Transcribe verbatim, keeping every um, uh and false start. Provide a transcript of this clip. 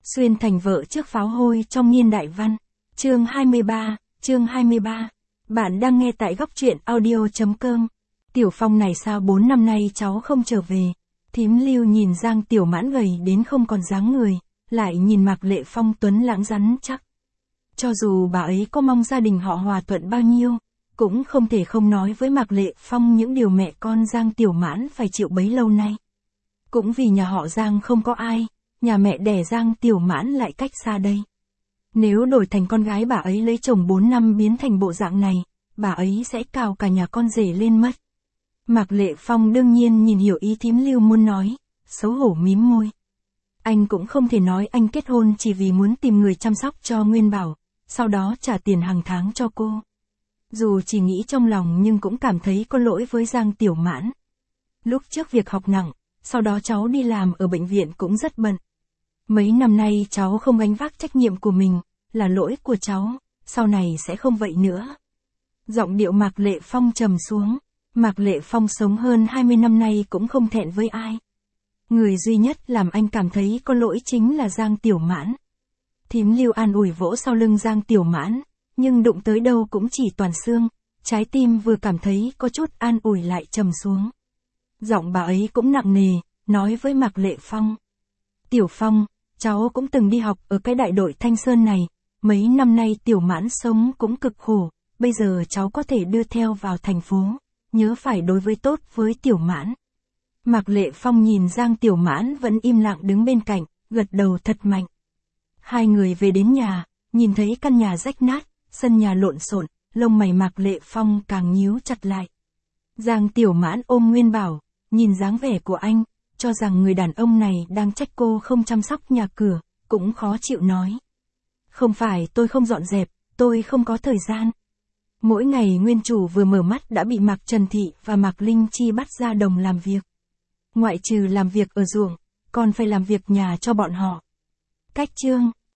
Xuyên thành vợ trước pháo hôi trong Niên Đại Văn. Chương hai mươi ba, chương hai mươi ba. Bạn đang nghe tại góc truyện audio chấm com. Tiểu Phong này sao bốn năm nay cháu không trở về? Thím Lưu nhìn Giang Tiểu Mãn gầy đến không còn dáng người, lại nhìn Mạc Lệ Phong tuấn lãng rắn chắc. Cho dù bà ấy có mong gia đình họ hòa thuận bao nhiêu, cũng không thể không nói với Mạc Lệ Phong những điều mẹ con Giang Tiểu Mãn phải chịu bấy lâu nay. Cũng vì nhà họ Giang không có ai, nhà mẹ đẻ Giang Tiểu Mãn lại cách xa đây. Nếu đổi thành con gái bà ấy lấy chồng bốn năm biến thành bộ dạng này, bà ấy sẽ cào cả nhà con rể lên mất. Mạc Lệ Phong đương nhiên nhìn hiểu ý thím Lưu muốn nói, xấu hổ mím môi. Anh cũng không thể nói anh kết hôn chỉ vì muốn tìm người chăm sóc cho Nguyên Bảo, sau đó trả tiền hàng tháng cho cô. Dù chỉ nghĩ trong lòng nhưng cũng cảm thấy có lỗi với Giang Tiểu Mãn. Lúc trước việc học nặng, sau đó cháu đi làm ở bệnh viện cũng rất bận. Mấy năm nay cháu không gánh vác trách nhiệm của mình, là lỗi của cháu, sau này sẽ không vậy nữa. Giọng điệu Mạc Lệ Phong trầm xuống, Mạc Lệ Phong sống hơn hai mươi năm nay cũng không thẹn với ai. Người duy nhất làm anh cảm thấy có lỗi chính là Giang Tiểu Mãn. Thím Lưu an ủi vỗ sau lưng Giang Tiểu Mãn, nhưng đụng tới đâu cũng chỉ toàn xương, trái tim vừa cảm thấy có chút an ủi lại trầm xuống. Giọng bà ấy cũng nặng nề, nói với Mạc Lệ Phong. Tiểu Phong, cháu cũng từng đi học ở cái đại đội Thanh Sơn này, mấy năm nay Tiểu Mãn sống cũng cực khổ, bây giờ cháu có thể đưa theo vào thành phố, nhớ phải đối với tốt với Tiểu Mãn. Mạc Lệ Phong nhìn Giang Tiểu Mãn vẫn im lặng đứng bên cạnh, gật đầu thật mạnh. Hai người về đến nhà, nhìn thấy căn nhà rách nát, sân nhà lộn xộn, lông mày Mạc Lệ Phong càng nhíu chặt lại. Giang Tiểu Mãn ôm Nguyên Bảo, nhìn dáng vẻ của anh, cho rằng người đàn ông này đang trách cô không chăm sóc nhà cửa, cũng khó chịu nói. Không phải tôi không dọn dẹp, tôi không có thời gian. Mỗi ngày nguyên chủ vừa mở mắt đã bị Mạc Trần Thị và Mạc Linh Chi bắt ra đồng làm việc. Ngoại trừ làm việc ở ruộng, còn phải làm việc nhà cho bọn họ. Cách chương,